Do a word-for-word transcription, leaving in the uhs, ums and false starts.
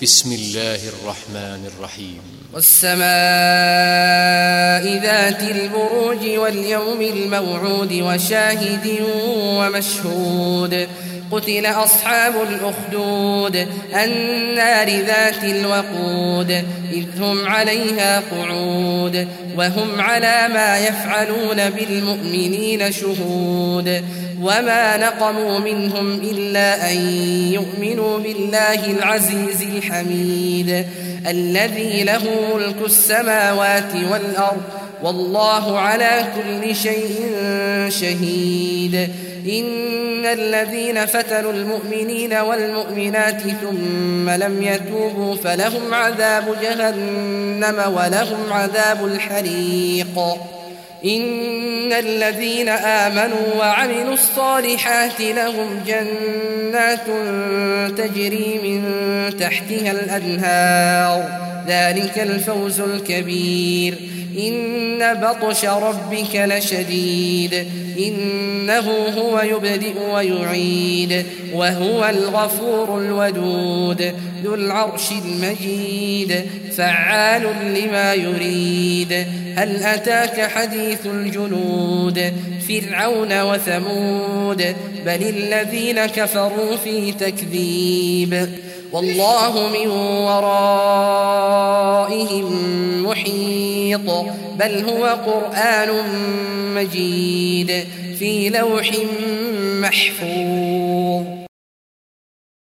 بسم الله الرحمن الرحيم والسماء ذات البروج واليوم الموعود وشاهد ومشهود قتل أصحاب الأخدود النار ذات الوقود إذ هم عليها قعود وهم على ما يفعلون بالمؤمنين شهود وما نقموا منهم إلا أن يؤمنوا بالله العزيز الحميد الذي له ملك السماوات والأرض والله على كل شيء شهيد إن الذين فتنوا المؤمنين والمؤمنات ثم لم يتوبوا فلهم عذاب جهنم ولهم عذاب الحريق إن الذين آمنوا وعملوا الصالحات لهم جنات تجري من تحتها الأنهار ذلك الفوز الكبير إن بطش ربك لشديد إنه هو يبدئ ويعيد وهو الغفور الودود ذو العرش المجيد فعال لما يريد هل أتاك حديث الجنود فرعون وثمود بل الذين كفروا في تكذيب والله من ورائهم محيط بل هو قرآن مجيد في لوح محفوظ.